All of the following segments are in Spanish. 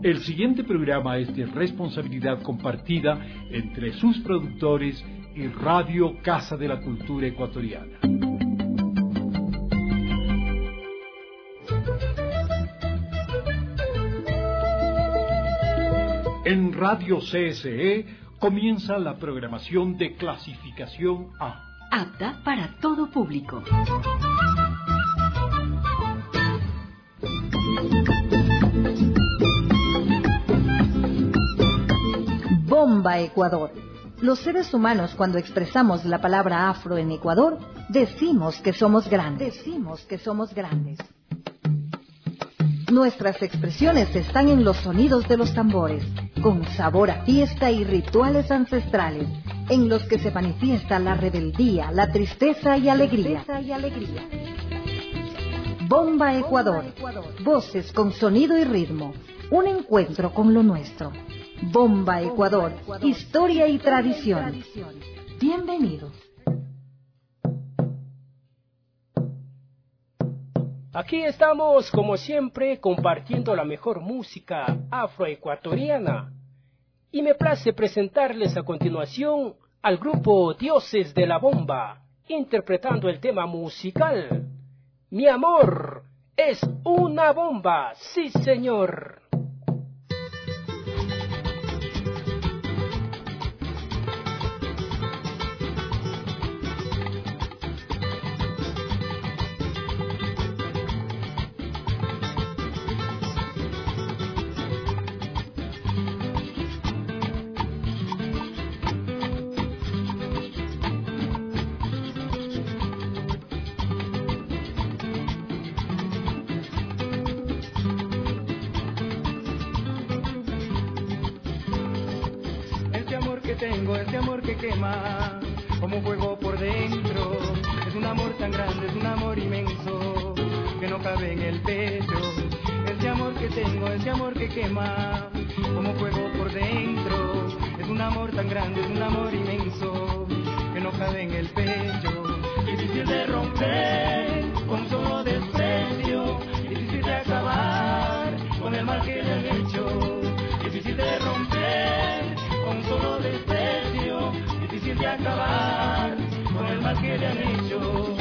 El siguiente programa es de responsabilidad compartida entre sus productores y Radio Casa de la Cultura Ecuatoriana. En Radio CSE comienza la programación de clasificación A. Apta para todo público. Bomba Ecuador. Los seres humanos, cuando expresamos la palabra afro en Ecuador, decimos que somos grandes. Nuestras expresiones están en los sonidos de los tambores, con sabor a fiesta y rituales ancestrales, en los que se manifiesta la rebeldía, la tristeza y alegría. Bomba Ecuador. Voces con sonido y ritmo. Un encuentro con lo nuestro. Bomba Ecuador. Historia y tradición. Bienvenidos. Aquí estamos, como siempre, compartiendo la mejor música afroecuatoriana. Y me place presentarles a continuación al grupo Dioses de la Bomba, interpretando el tema musical Mi amor es una bomba, sí señor. Este amor que quema como fuego por dentro, es un amor tan grande, es un amor inmenso que no cabe en el pecho. Este amor que tengo, este amor que quema como fuego por dentro, es un amor tan grande, es un amor inmenso que no cabe en el pecho. Difícil de romper con solo desprecio, difícil de acabar con el mal que le han hecho, difícil de romper con solo desprecio, difícil de acabar con el mal que le han hecho.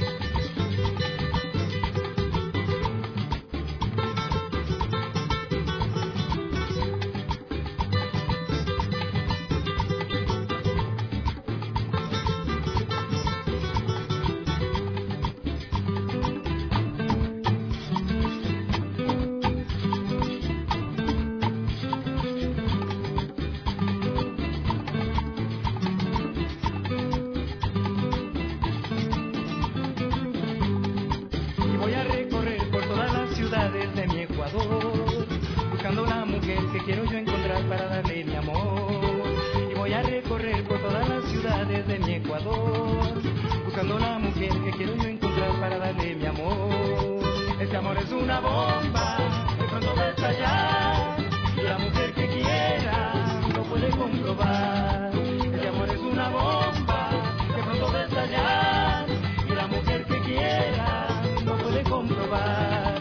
Buscando la mujer que quiero yo encontrar para darle mi amor. Y voy a recorrer por todas las ciudades de mi Ecuador, buscando la mujer que quiero yo encontrar para darle mi amor. Este amor es una bomba, de pronto va a estallar, y la mujer que quiera lo puede comprobar. Este amor es una bomba, de pronto va a estallar, y la mujer que quiera lo puede comprobar.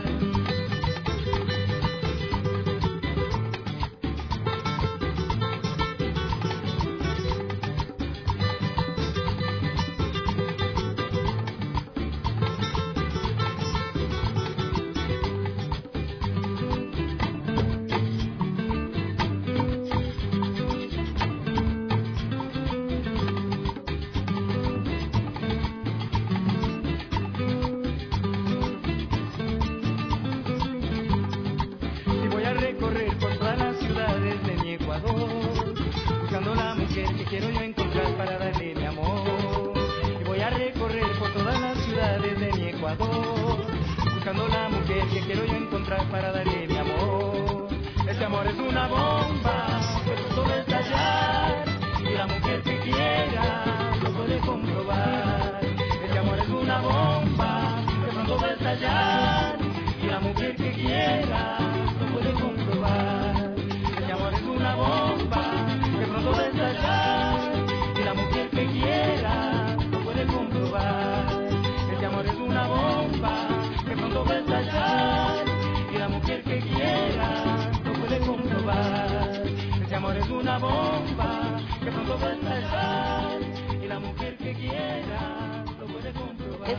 Buscando la mujer que quiero yo encontrar para darle mi amor. Y voy a recorrer por todas las ciudades de mi Ecuador, buscando la mujer que quiero yo encontrar para darle mi amor. Este amor es una bomba que pronto va a estallar, y la mujer que quiera lo puede comprobar. Este amor es una bomba que pronto va a estallar, y la mujer que quiera lo puede comprobar. Este amor es una bomba que pronto va a estallar, y la mujer que quiera lo puede comprobar. Este amor es una bomba que pronto va a estallar, y la mujer que quiera lo puede comprobar.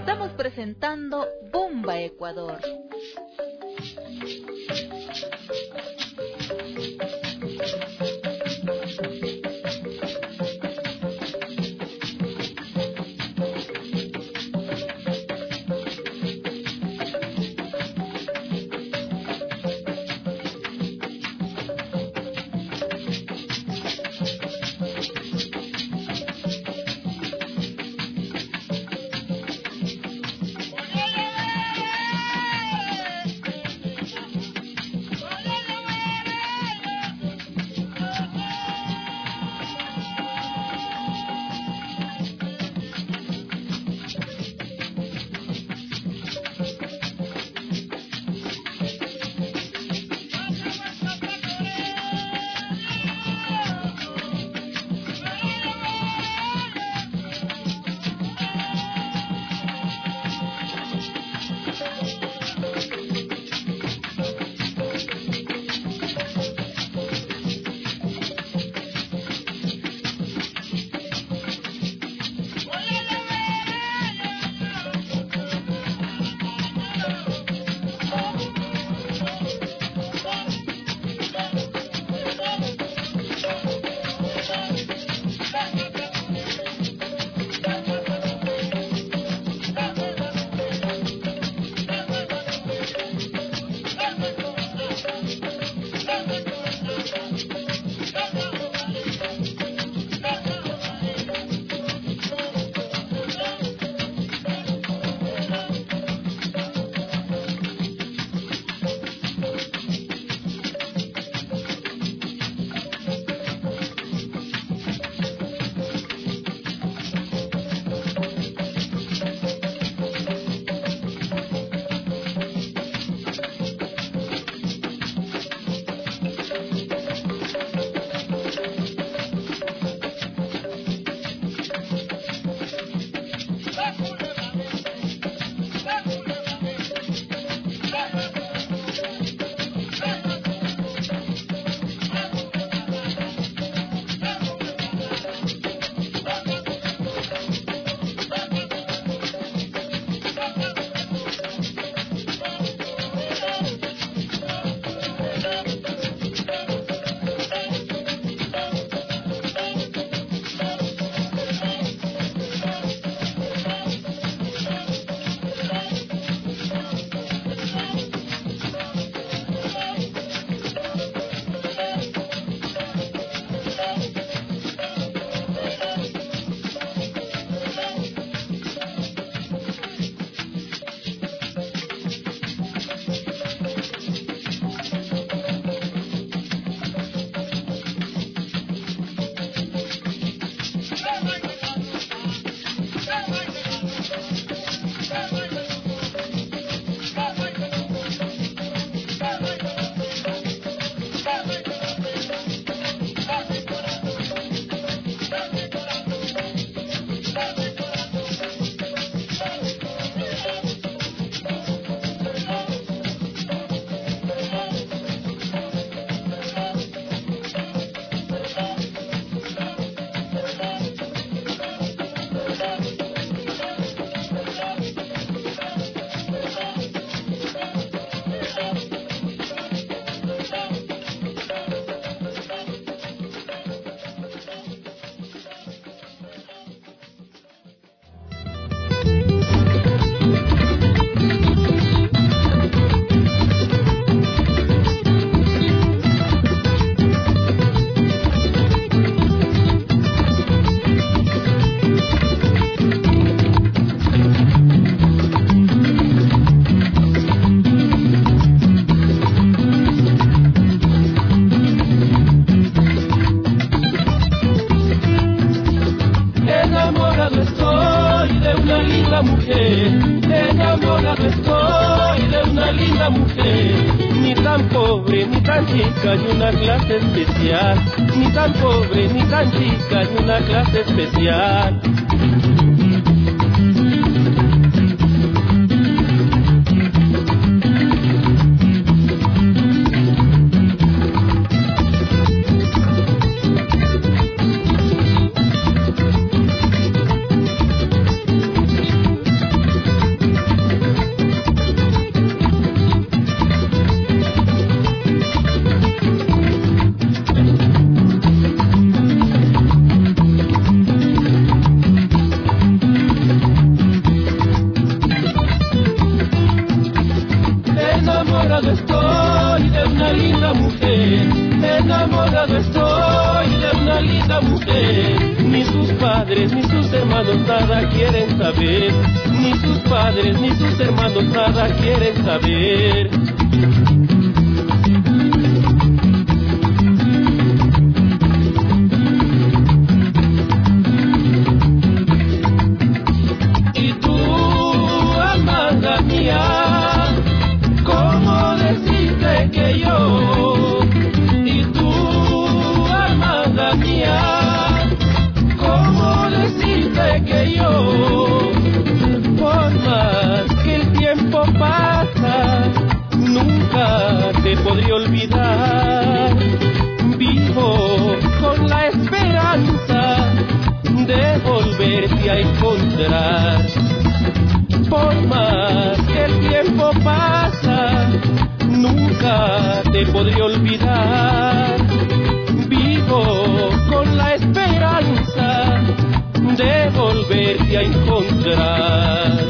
Estamos presentando Bomba Ecuador. enamorado estoy de una linda mujer, ni tan pobre ni tan chica, y una clase especial, ni tan pobre ni tan chica, y una clase especial. linda mujer, enamorado estoy de una linda mujer. Ni sus padres ni sus hermanos nada quieren saber, ni sus padres ni sus hermanos nada quieren saber. Y tú, amada mía, ¿cómo decirte que yo? Y tú, amada mía, ¿cómo decirte que yo? Por más que el tiempo pasa, nunca te podré olvidar. Vivo con la esperanza de volverte a encontrar. Por más que el tiempo pasa, nunca te podré olvidar. Vivo con la esperanza de volverte a encontrar.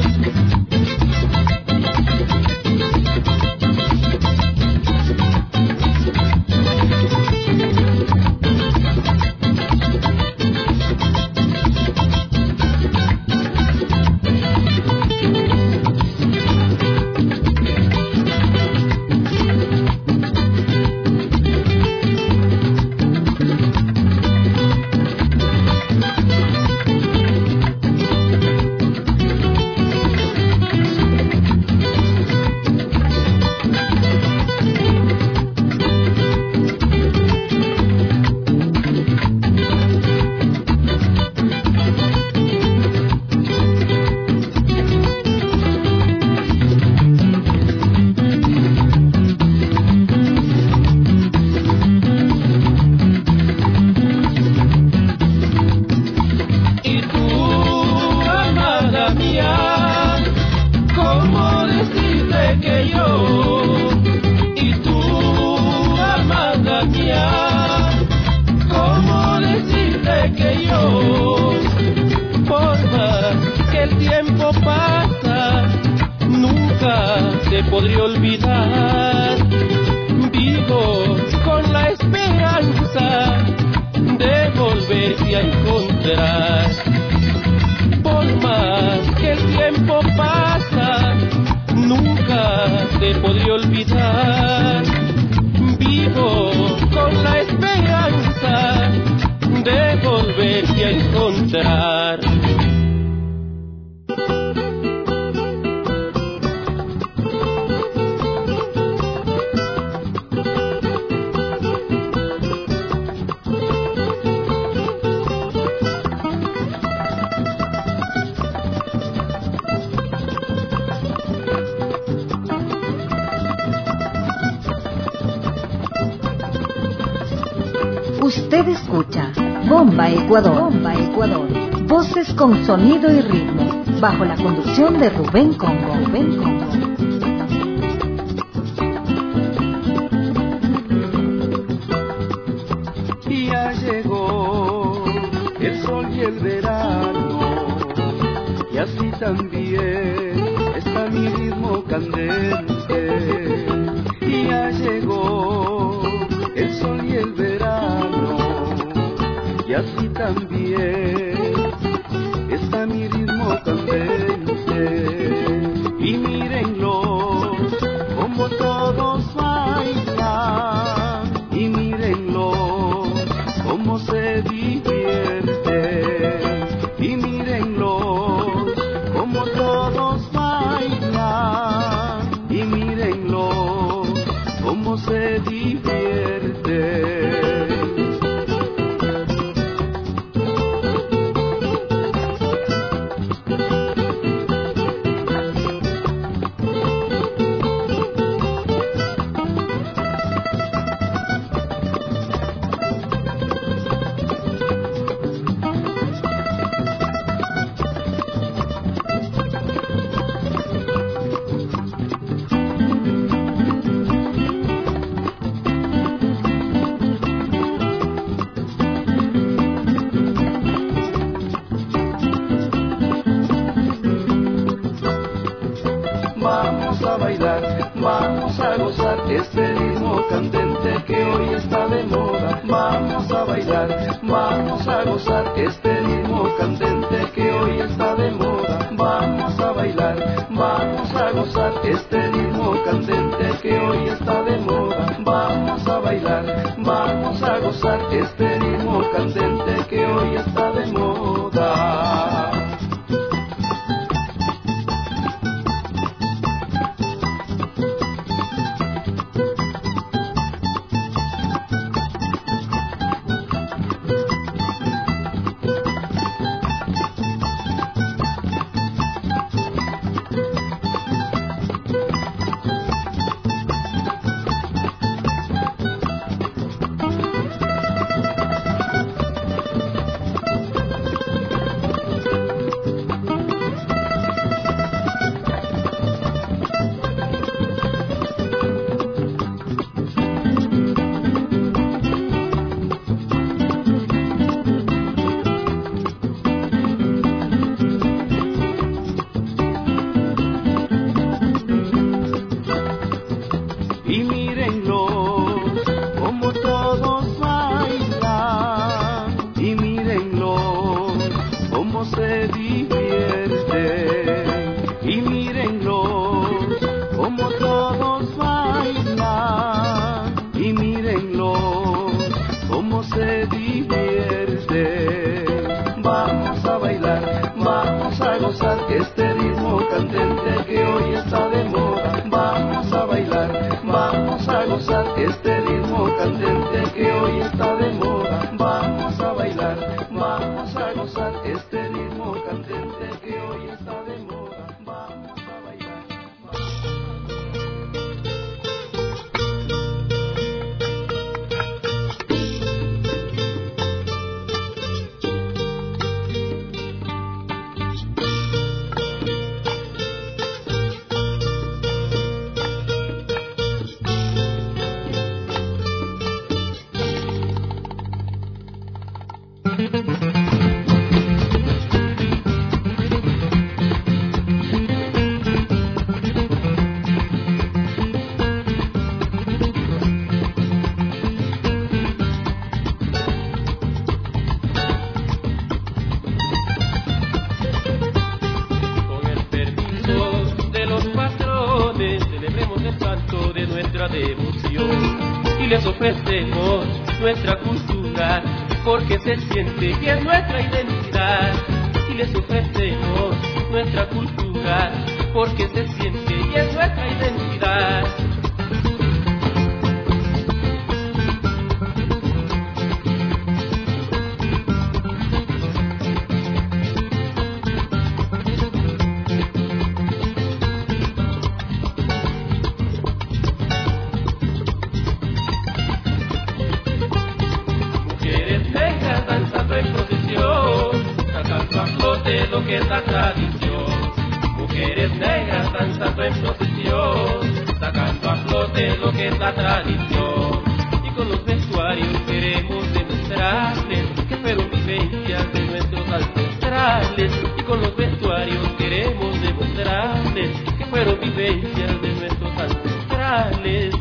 Podré olvidar. Vivo con la esperanza de volverte a encontrar. Por más que el tiempo pasa, nunca te podré olvidar. Vivo con la esperanza de volverte a encontrar. Usted escucha Bomba Ecuador. Bomba Ecuador. Voces con sonido y ritmo, bajo la conducción de Rubén Congo. Rubén Congo. Ya llegó el sol y el verano, y así también está mi ritmo candente. Ya llegó el sol y el verano, y así también está mi ritmo candente. Y mírenlo como todos bailan, y mírenlo cómo se divierte, y mírenlo como todos bailan, y mírenlo cómo se divierte. a bailar, vamos a gozar este ritmo candente que hoy está de moda. Vamos a bailar, vamos a gozar este ritmo candente que hoy está de moda. Vamos a bailar, vamos a gozar este ritmo candente que hoy está de moda. Nuestra cultura, porque se siente y es nuestra identidad. Y les ofrecemos nuestra cultura, porque se siente y es nuestra identidad. Lo que es la tradición, mujeres negras danzando en procesión, sacando a flote lo que es la tradición. Y con los vestuarios queremos demostrarles que fueron vivencias de nuestros ancestrales. Y con los vestuarios queremos demostrarles que fueron vivencias de nuestros ancestrales.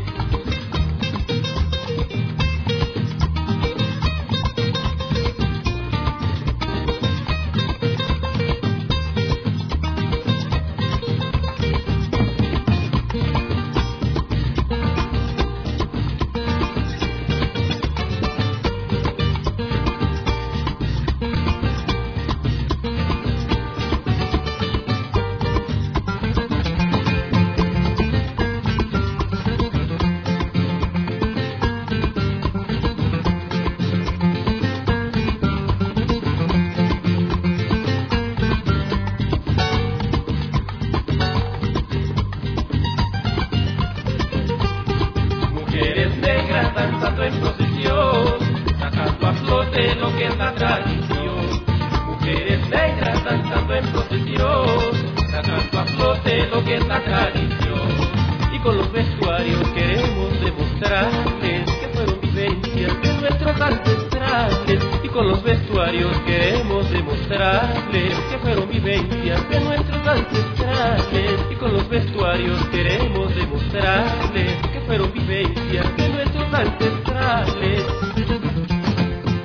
danzando en procesión, sacando a flote lo que es la tradición. Mujeres negras danzando en procesión, sacando a flote lo que es la tradición. Y con los vestuarios queremos demostrarles que fueron vivencias de nuestros ancestrales. Y con los vestuarios queremos demostrarles que fueron vivencias de nuestros ancestrales. Y con los vestuarios queremos demostrarles que fueron vivencias de nuestros ancestrales.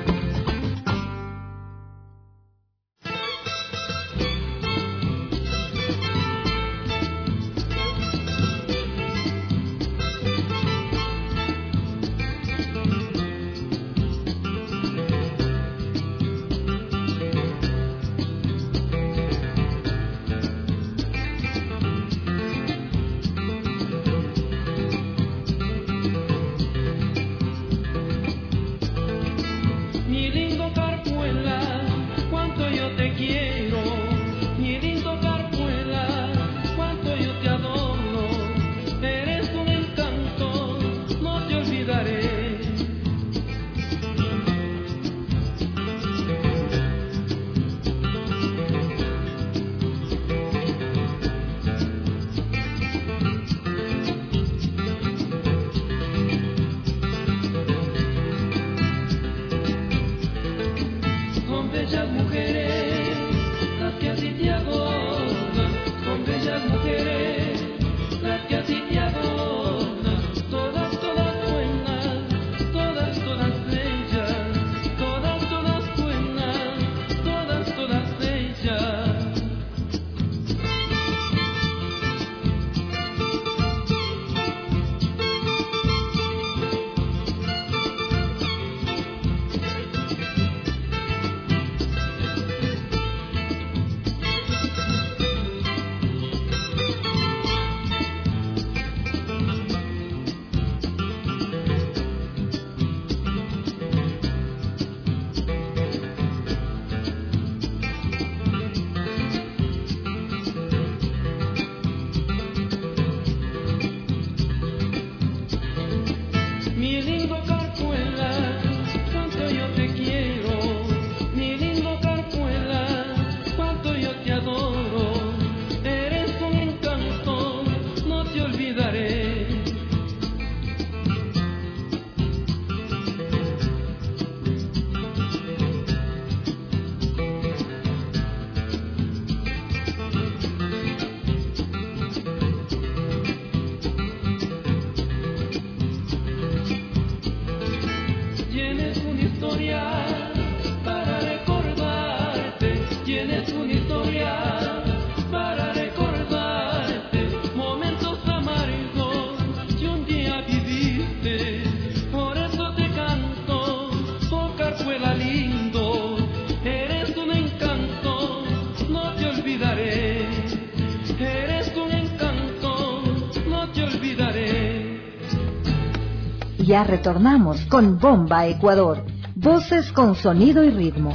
historia para recordarte. Tienes una historia para recordarte. Momentos amargos que un día viviste. Por eso te canto, Carzuela lindo. Eres un encanto, no te olvidaré. Eres un encanto, no te olvidaré. Ya retornamos con Bomba Ecuador, voces con sonido y ritmo.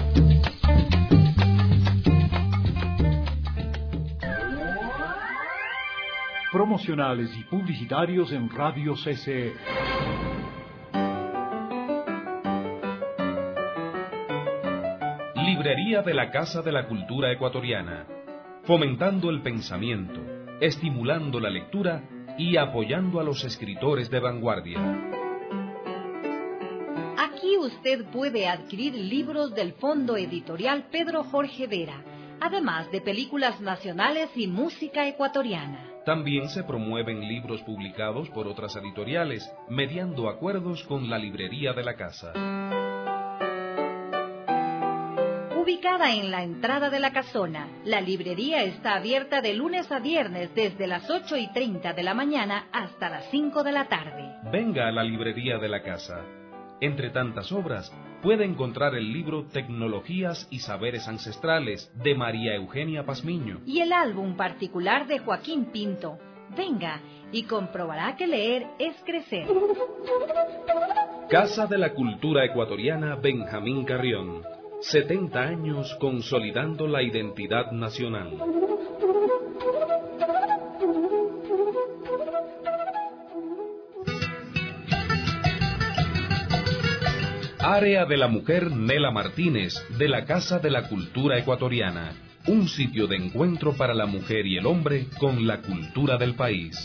Promocionales y publicitarios en Radio CCE. Librería de la Casa de la Cultura Ecuatoriana, fomentando el pensamiento, estimulando la lectura y apoyando a los escritores de vanguardia. Aquí usted puede adquirir libros del Fondo Editorial Pedro Jorge Vera, además de películas nacionales y música ecuatoriana. También se promueven libros publicados por otras editoriales, mediando acuerdos con la librería de la casa. Ubicada en la entrada de la casona, la librería está abierta de lunes a viernes desde las 8:30 de la mañana hasta las 5 de la tarde. Venga a la librería de la casa. Entre tantas obras, puede encontrar el libro Tecnologías y Saberes Ancestrales de María Eugenia Pazmiño y el álbum particular de Joaquín Pinto. Venga y comprobará que leer es crecer. Casa de la Cultura Ecuatoriana Benjamín Carrión. 70 años consolidando la identidad nacional. Área de la Mujer Nela Martínez, de la Casa de la Cultura Ecuatoriana. Un sitio de encuentro para la mujer y el hombre con la cultura del país.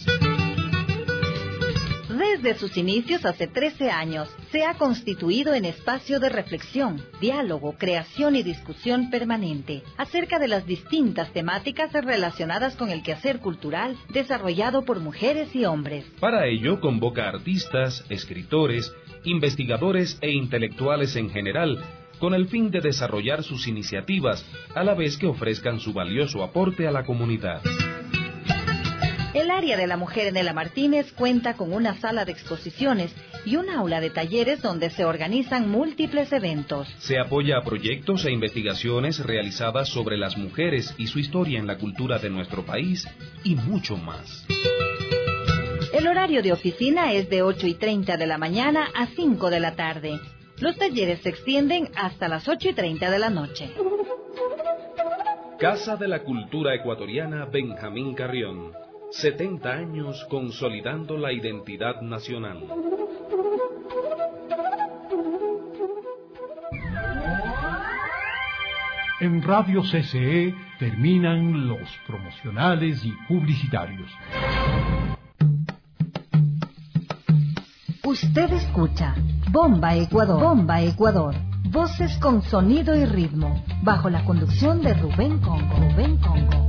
Desde sus inicios hace 13 años, se ha constituido en espacio de reflexión, diálogo, creación y discusión permanente acerca de las distintas temáticas relacionadas con el quehacer cultural desarrollado por mujeres y hombres. Para ello convoca artistas, escritores, investigadores e intelectuales en general, con el fin de desarrollar sus iniciativas, a la vez que ofrezcan su valioso aporte a la comunidad. El área de la mujer Nela Martínez cuenta con una sala de exposiciones y un aula de talleres donde se organizan múltiples eventos. Se apoya a proyectos e investigaciones realizadas sobre las mujeres y su historia en la cultura de nuestro país y mucho más. El horario de oficina es de 8:30 de la mañana a 5 de la tarde. Los talleres se extienden hasta las 8:30 de la noche. Casa de la Cultura Ecuatoriana Benjamín Carrión. 70 años consolidando la identidad nacional. En Radio CCE terminan los promocionales y publicitarios. Usted escucha Bomba Ecuador. Bomba Ecuador. Voces con sonido y ritmo. Bajo la conducción de Rubén Congo. Rubén Congo.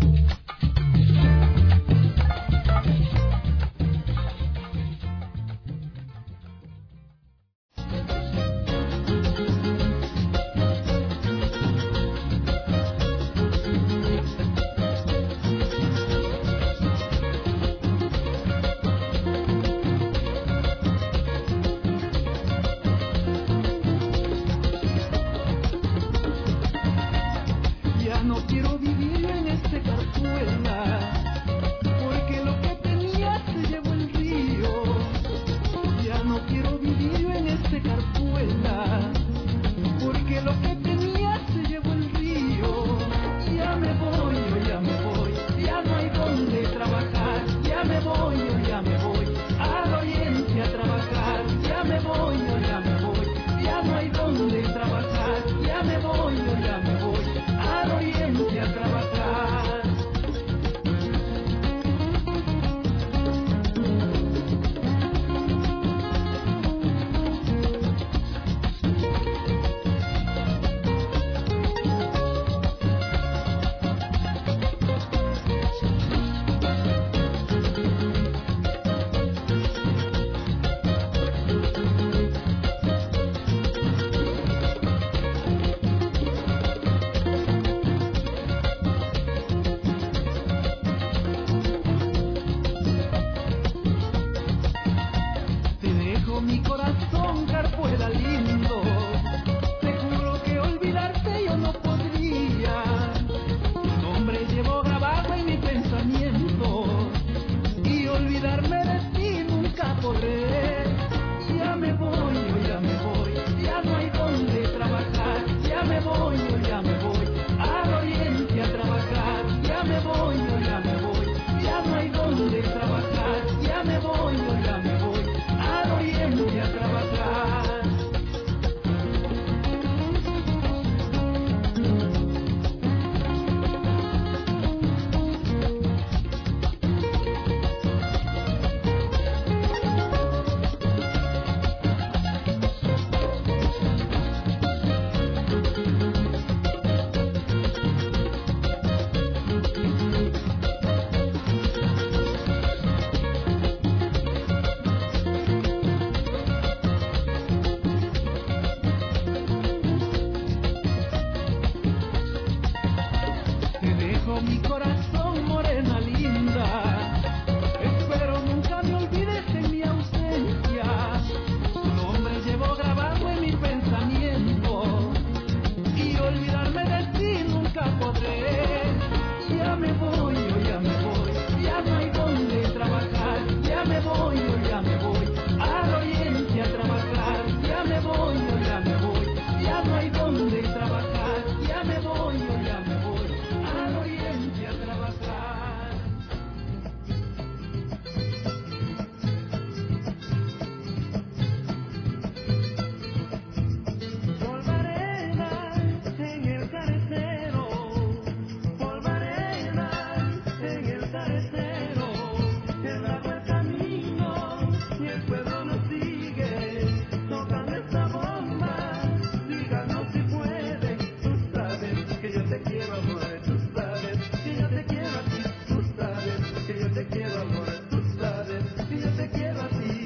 mi corazón, carpuela lindo. Te juro que olvidarte yo no podría. Tu nombre llevo grabado en mi pensamiento y olvidarme de ti nunca podré. Ya me voy, yo ya me voy, ya no hay donde trabajar. Ya me voy, yo ya me voy al oriente a trabajar. Ya me voy, yo ya me voy, ya no hay donde trabajar. Ya me voy, yo ya me voy al oriente a trabajar. Mi corazón, morena linda, espero nunca me olvides en mi ausencia. Tu nombre llevo grabado en mi pensamiento y olvidarme de ti nunca podré. Ya me voy, yo ya me voy, ya no hay donde trabajar. Ya me voy, yo ya me voy al oriente a trabajar. Ya me voy, yo ya me voy, ya no hay donde trabajar. Ya me voy, yo ya me voy al oriente a trabajar. Polvo arena en el carretero, polvo arena en el carretero, el largo el camino y el pueblo nos sigue, tocando esta bomba, díganos si puede. Tú sabes que yo te quiero, amor, tú sabes que yo te quiero a ti, tú sabes que yo te quiero, amor, tú sabes que yo te quiero a ti.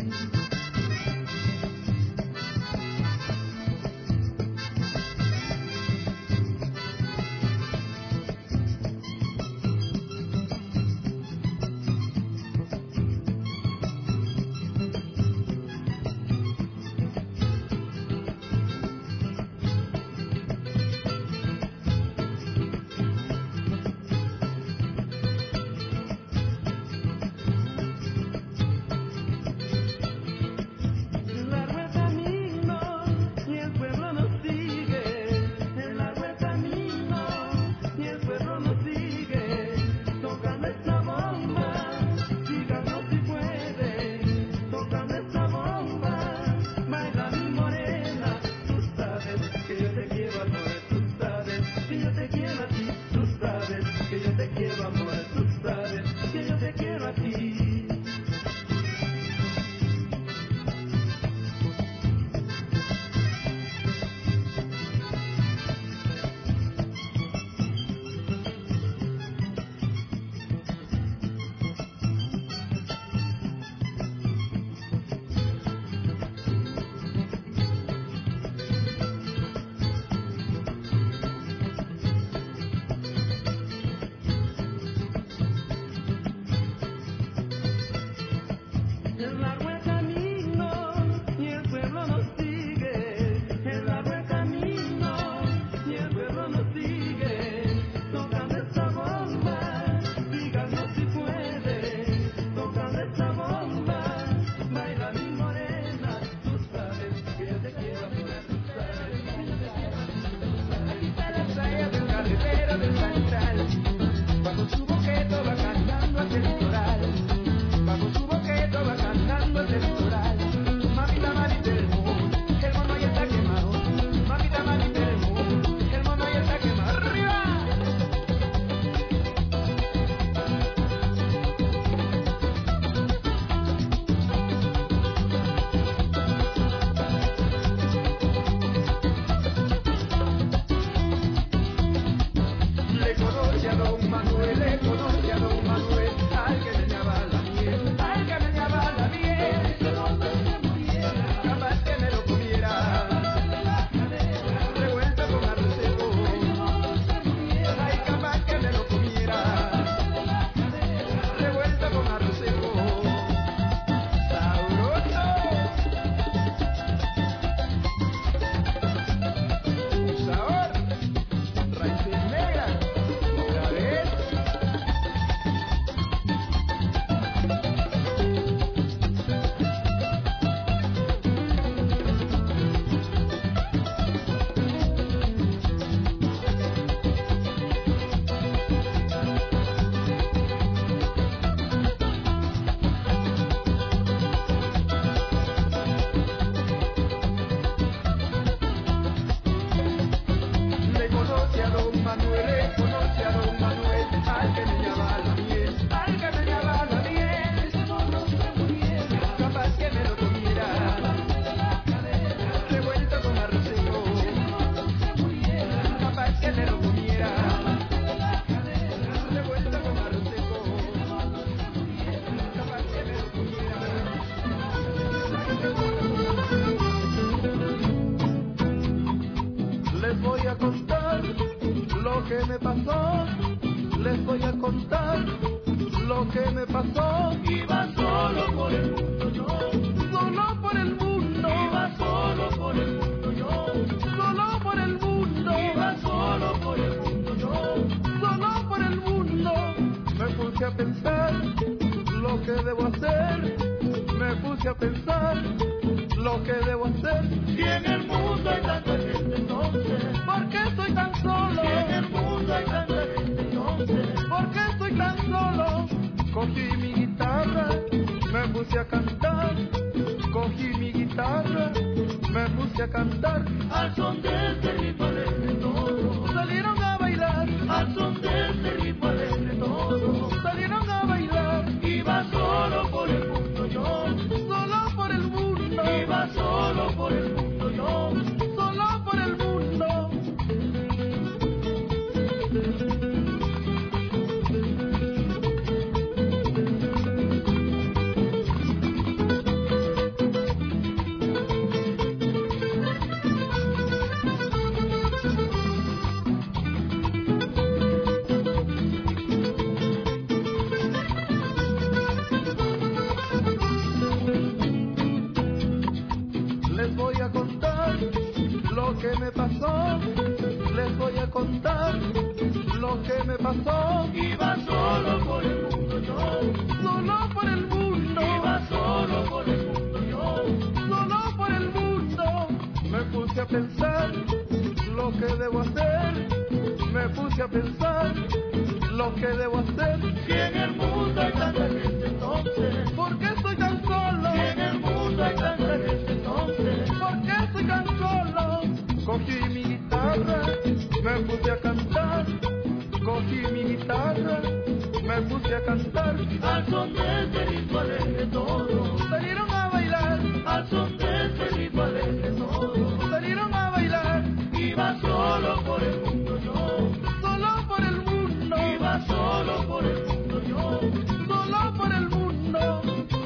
Largo el camino y el pueblo nos sigue, el largo el camino y el pueblo nos sigue, tocando esta bomba, díganos si puede, tocando esta bomba, baila mi morena. Tú sabes que yo te quiero, amor, tú sabes que yo te quiero a ti, tú sabes que yo te quiero, amor, tú sabes que yo te quiero a ti. El largo el camino y el pueblo nos sigue, el largo el camino y el pueblo nos sigue, tocando esta bomba, díganos si puede, tocando esta bomba, baila mi morena. Tú sabes que yo te quiero, amor, tú sabes que yo te quiero. Aquí está la playa del carretero del Central, bajo su boquete va cantando hacia el litoral. Bajo su boquete va cantando el litoral. Mamita, mamita del mundo, el mono ya está quemado. Mamita, mamita del mundo, el mono ya está quemado. ¡Arriba! Le conoce contar lo que me pasó. Iba solo por el mundo yo, solo por el mundo. Iba solo por el mundo yo, solo por el mundo. Iba solo por el mundo yo, solo por el mundo. Me puse a pensar lo que debo hacer. Me puse a pensar lo que debo hacer. Si en el mundo hay tanta gente entonces, ¿por qué estoy tan solo? Si en el mundo hay tanta gente entonces, ¿por qué estoy tan solo? Cogí mi guitarra, me puse a cantar. Cogí mi guitarra, me puse a cantar. Al son de este ritmo alegre todos salieron a bailar. Al son de este ritmo alegre todos salieron a bailar. Iba solo por el mundo yo, solo por el mundo. Iba solo por el mundo yo, solo por el mundo. Les voy a contar lo que me pasó. Les voy a contar lo que me pasó. Iba solo por el mundo yo, solo por el mundo. Iba solo por el mundo yo, solo por el mundo. Me puse a pensar lo que debo hacer. Me puse a pensar lo que debo hacer. Si en el mundo hay tanta gente entonces, ¿por qué estoy tan solo? Si en el mundo hay tanta gente entonces, ¿por qué estoy tan solo? Cogí mi guitarra, me puse a cantar. Cogí mi guitarra, me puse a cantar. Al son de este ritmo alegre todos salieron a bailar. Al son de este ritmo alegre todos salieron a bailar. Iba solo por el mundo yo, solo por el mundo. Iba solo por el mundo yo, solo por el mundo.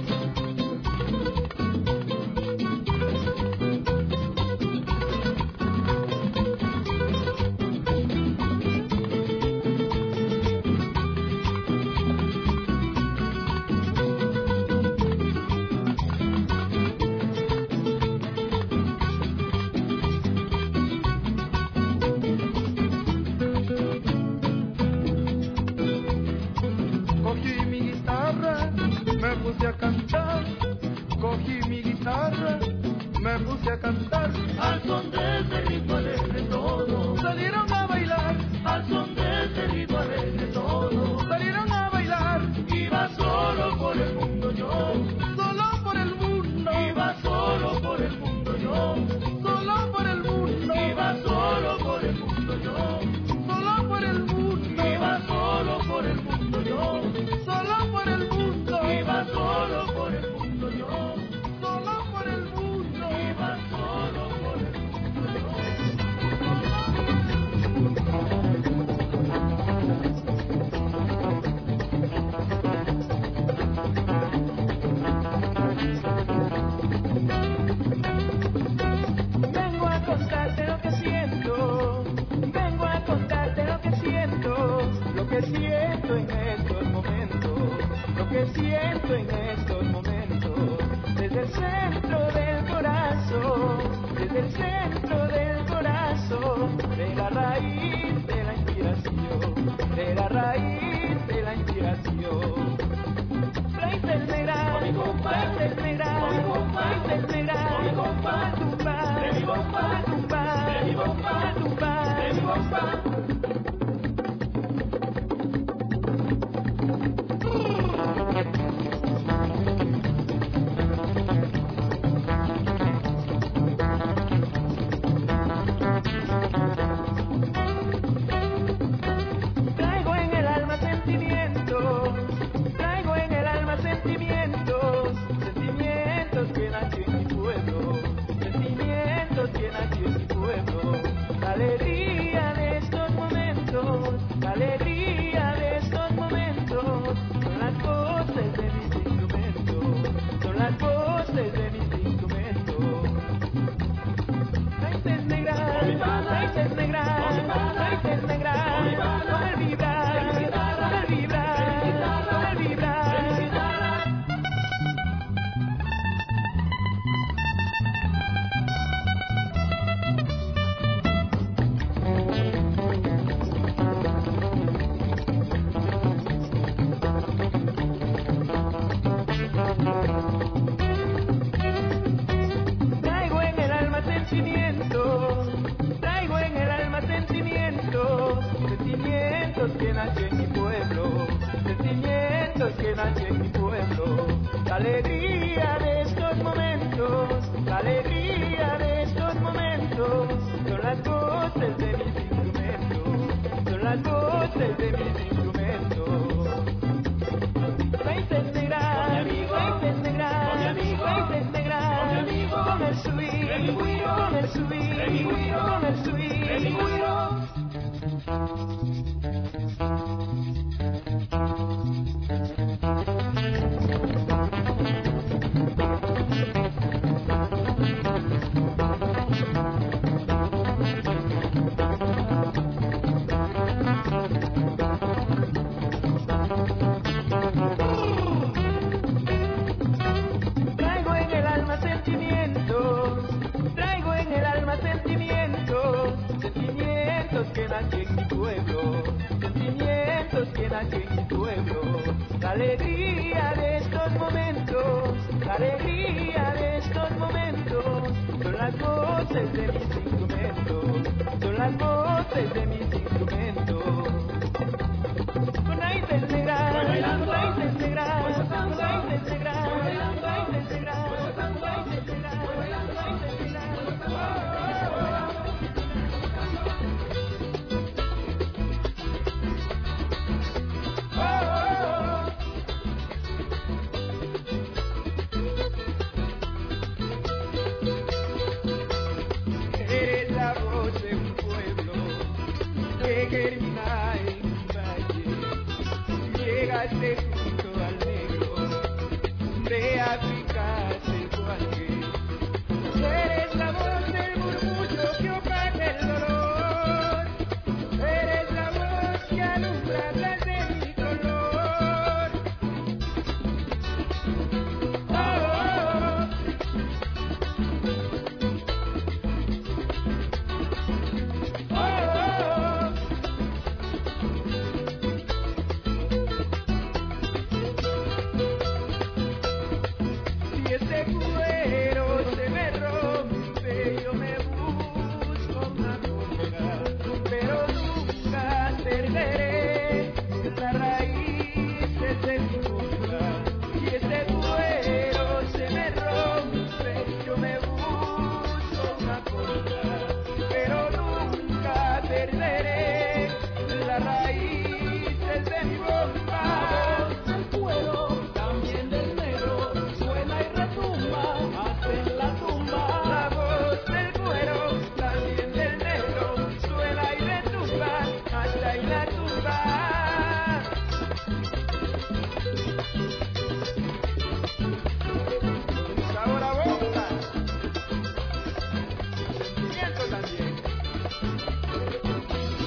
Cogí mi guitarra, me puse a cantar. Cogí mi guitarra, me puse a cantar. Al son de este ritmo alegre todos salieron a bailar. Al son de este ritmo alegre todos salieron a bailar. Iba solo por el mundo yo, solo por el mundo. Iba solo por el mundo yo, solo por el mundo. Iba solo por el mundo yo, solo por el mundo. Iba solo por el mundo yo, solo por el mundo. Iba solo por el mundo yo, solo por el mundo. Iba solo por el mundo yo. Vengo a contarte lo que siento, vengo a contarte lo que siento en estos momentos, lo que siento en estos momentos, desde el centro del corazón, desde el centro del corazón, de la raíz de la inspiración, de la raíz de la inspiración. Raíces negras, raíces negras, raíces negras, tumba, tumba, tumba, tumba. Traigo en el alma sentimientos, traigo en el alma sentimientos, sentimientos que nació en mi pueblo, sentimientos que nació en mi pueblo. La alegría de estos momentos, la alegría de estos momentos, son las voces de mis instrumentos, son las voces de mis instrumentos. Raíces negras, raíces negras, raíces negras, con el vibrar, con el vibrar. sentimientos, traigo en el alma sentimientos, sentimientos que nacen en mi pueblo, sentimientos que nacen en mi pueblo. La alegría de estos momentos, la alegría de estos momentos, son las voces de mis instrumentos, son las voces de mis instrumentos. Raíces negras, raíces negras, raíces negras, con el swing, con el swing, con el swing. La alegría de estos momentos, la alegría de estos momentos, son las voces de mis instrumentos, son las voces de mis instrumentos. Con raíces negras, raíces negras, raíces negras, raíces negras, raíces negras, raíces negras. Eres la voz de un pueblo que germina en un valle, llegaste junto al negro de África salvaje. Eres la voz del murmullo que opaca el dolor, eres la voz que alumbra tras de mi dolor. Si este cuero se me rompe, yo me busco una boca, pero nunca perderé las raíces de mi boca. Si este cuero se me rompe, yo me busco una boca, pero nunca perderé las raíces de mi boca. El cuero también del negro suena y retumba hasta en la tumba. La voz del cuero también del negro suena y retumba hasta en la tumba. Sabor a boca, sentimiento también.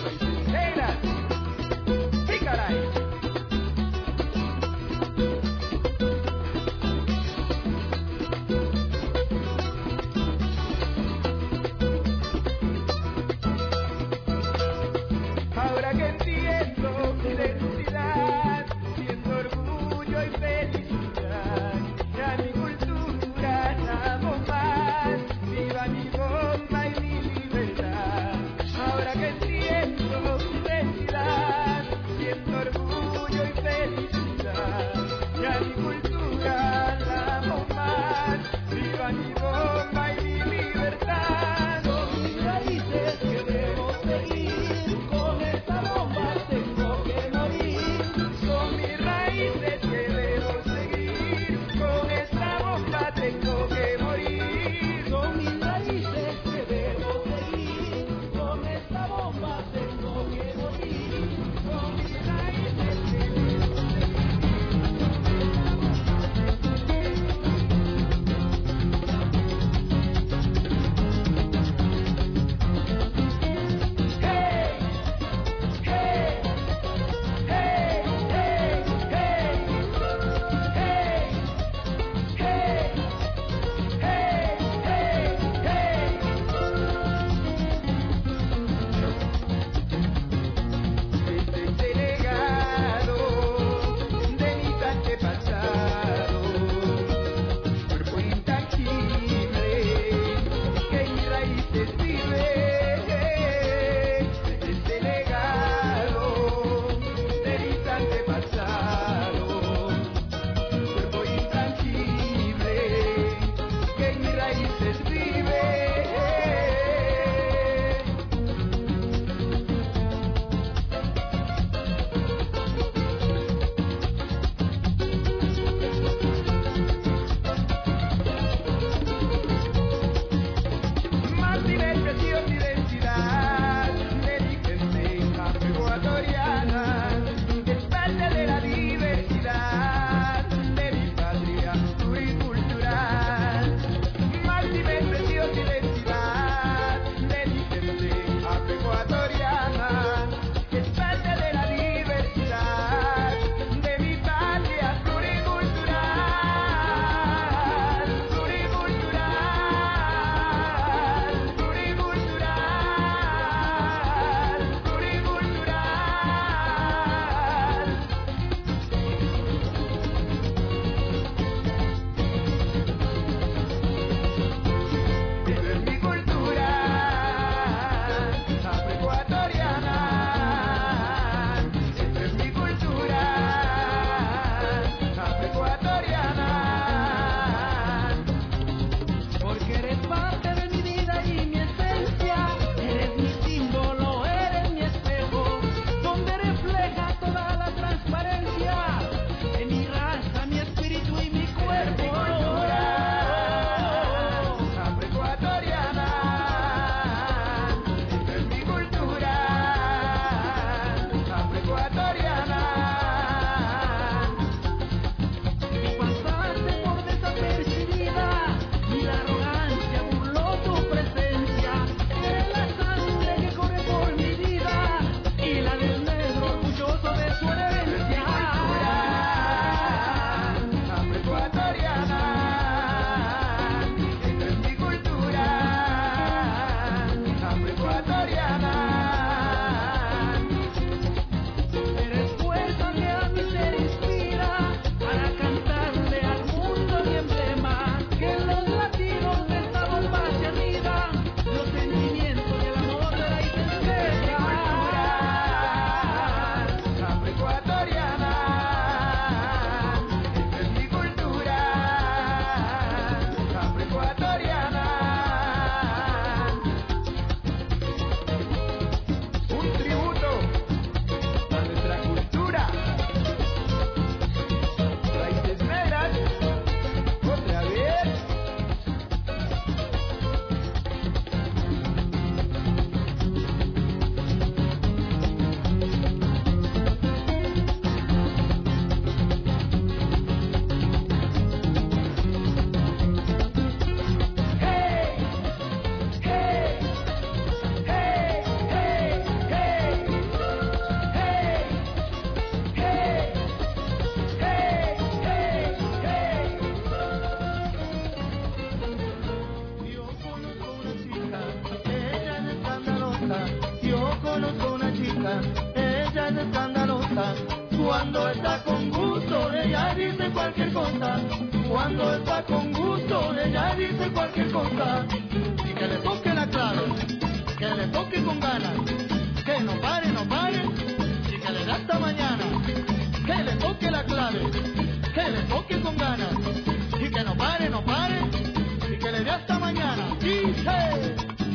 fiesta, ella es escandalosa. Cuando está con gusto, ella dice cualquier cosa. Cuando está con gusto, ella dice cualquier cosa. Y que le toque la clave, que le toque con ganas, que no pare, y que le dé hasta mañana. Que le toque la clave, que le toque con ganas, y que no pare, y que le dé hasta mañana. Dice.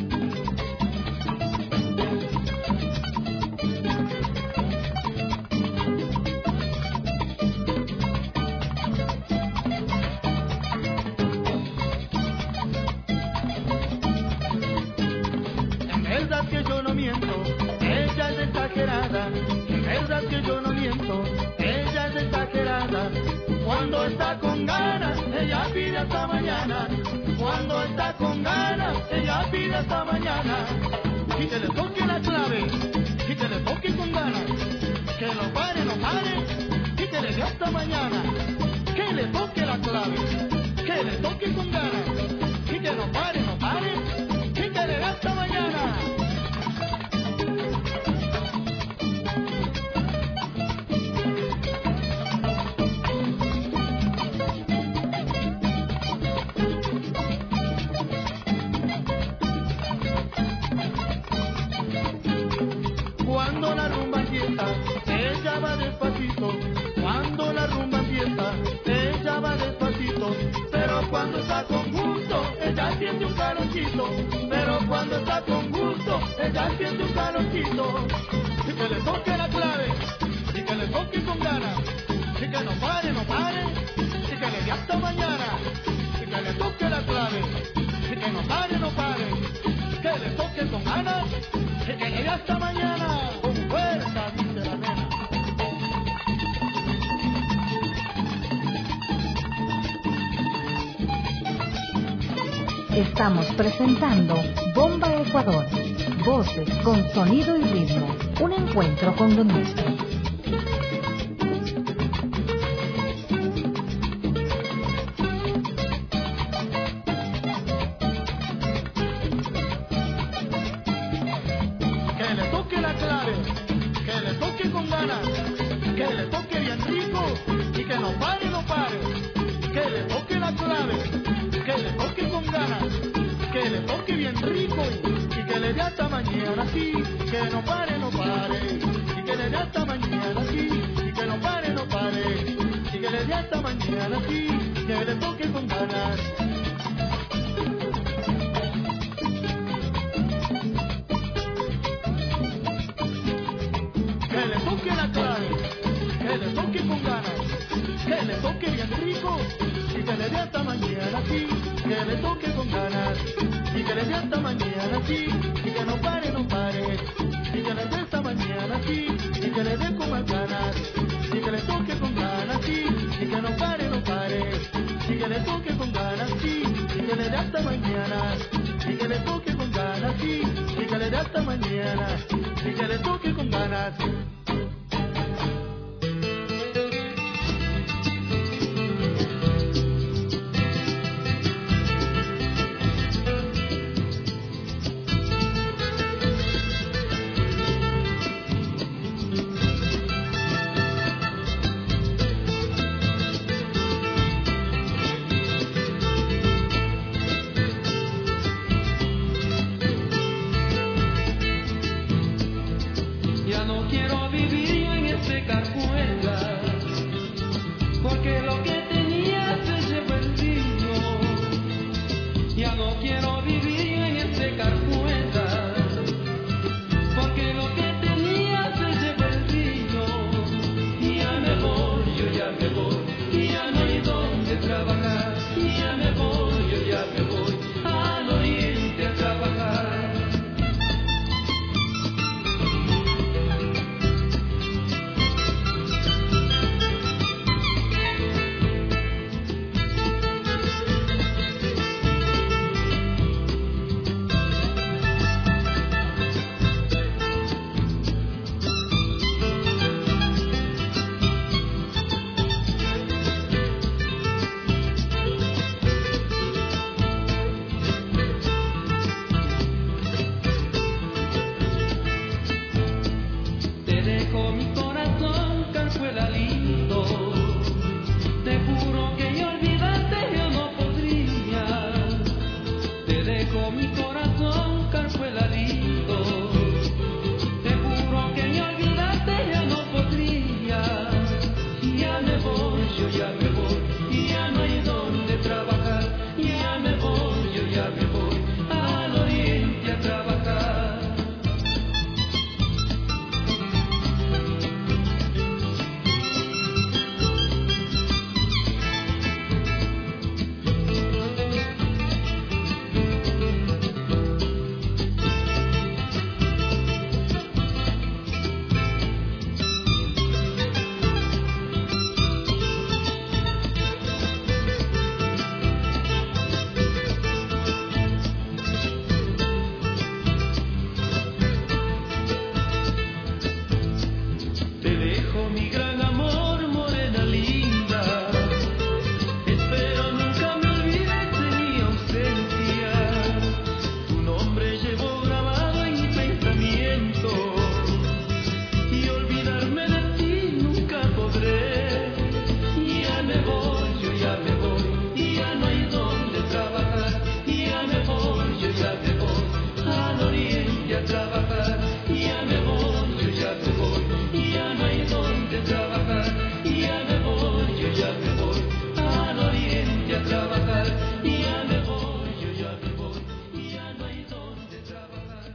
Que yo no miento, ella es exagerada. En verdad que yo no miento, ella es exagerada. Cuando está con ganas, ella pide hasta mañana. Cuando está con ganas, ella pide hasta mañana. Y que le toque la clave, y que le toque con ganas, que no pare, y que le dé hasta mañana. Que le toque la clave, que le toque con ganas, y que no pare, y que le dé hasta mañana. Cuando la rumba empieza, ella va despacito. Cuando la rumba empieza, ella va despacito. Pero cuando está con gusto, ella siente un calorcito. Pero cuando está con gusto, ella siente un calorcito. Y que le toque la clave, y que le toque con ganas, y que no pare, y que le dé hasta mañana. Y que le toque la clave, y que no pare, que le toque con ganas, y que le dé hasta mañana. Estamos presentando Bomba Ecuador, voces con sonido y ritmo, un encuentro con lo nuestro. Que le toque la clave, que le toque con ganas, que le toque bien rico y que no pare, que le toque la clave, que le toque con ganas, que le toque bien rico y que le dé hasta mañana, sí, que no pare, y que le dé hasta mañana, sí, y que no pare, y que le dé hasta mañana, sí, que le toque con ganas. Que le toque la clave, que le toque con ganas, que le toque bien rico y que le dé hasta mañana, sí, que le toque con ganas y que le dé hasta mañana, sí, y que no pare, y que le dé hasta mañana, sí, y que le dé con más ganas y que le toque con ganas, sí, y que no pare, y que le toque con ganas, sí, y que le dé hasta mañana, y que le toque con ganas, sí, y que le dé hasta mañana, y que le toque con ganas. Ya no quiero mi corazón, Carzuela lindo. Te juro que ni olvidarte ya no podría. Ya me voy, yo ya me voy, y ya no hay donde trabajar. Ya me voy, yo ya me voy al oriente a trabajar. Te dejo mi gran amor, morena linda. Espero nunca me olvides de mi ausencia. Tu nombre llevo grabado en mi pensamiento y olvidarme de ti nunca podré. Ya me voy, yo ya me voy, y ya no hay donde trabajar. Ya me voy, yo ya me voy al oriente a trabajar. Ya me voy, yo ya me voy, y ya no hay donde trabajar. Ya me voy, yo ya me voy al oriente a trabajar. Ya me voy, yo ya me voy, y ya no hay donde trabajar.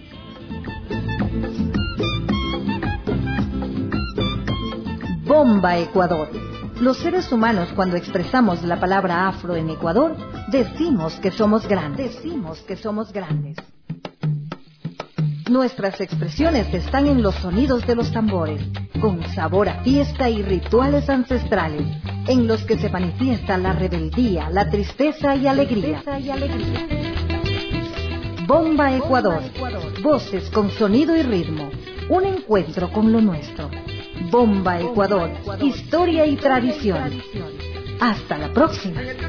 Bomba Ecuador. Los seres humanos, cuando expresamos la palabra afro en Ecuador, decimos que somos grandes. Nuestras expresiones están en los sonidos de los tambores, con sabor a fiesta y rituales ancestrales, en los que se manifiesta la rebeldía, la tristeza y alegría. Bomba Ecuador. Voces con sonido y ritmo. Un encuentro con lo nuestro. Bomba Ecuador. Historia y tradición. Hasta la próxima.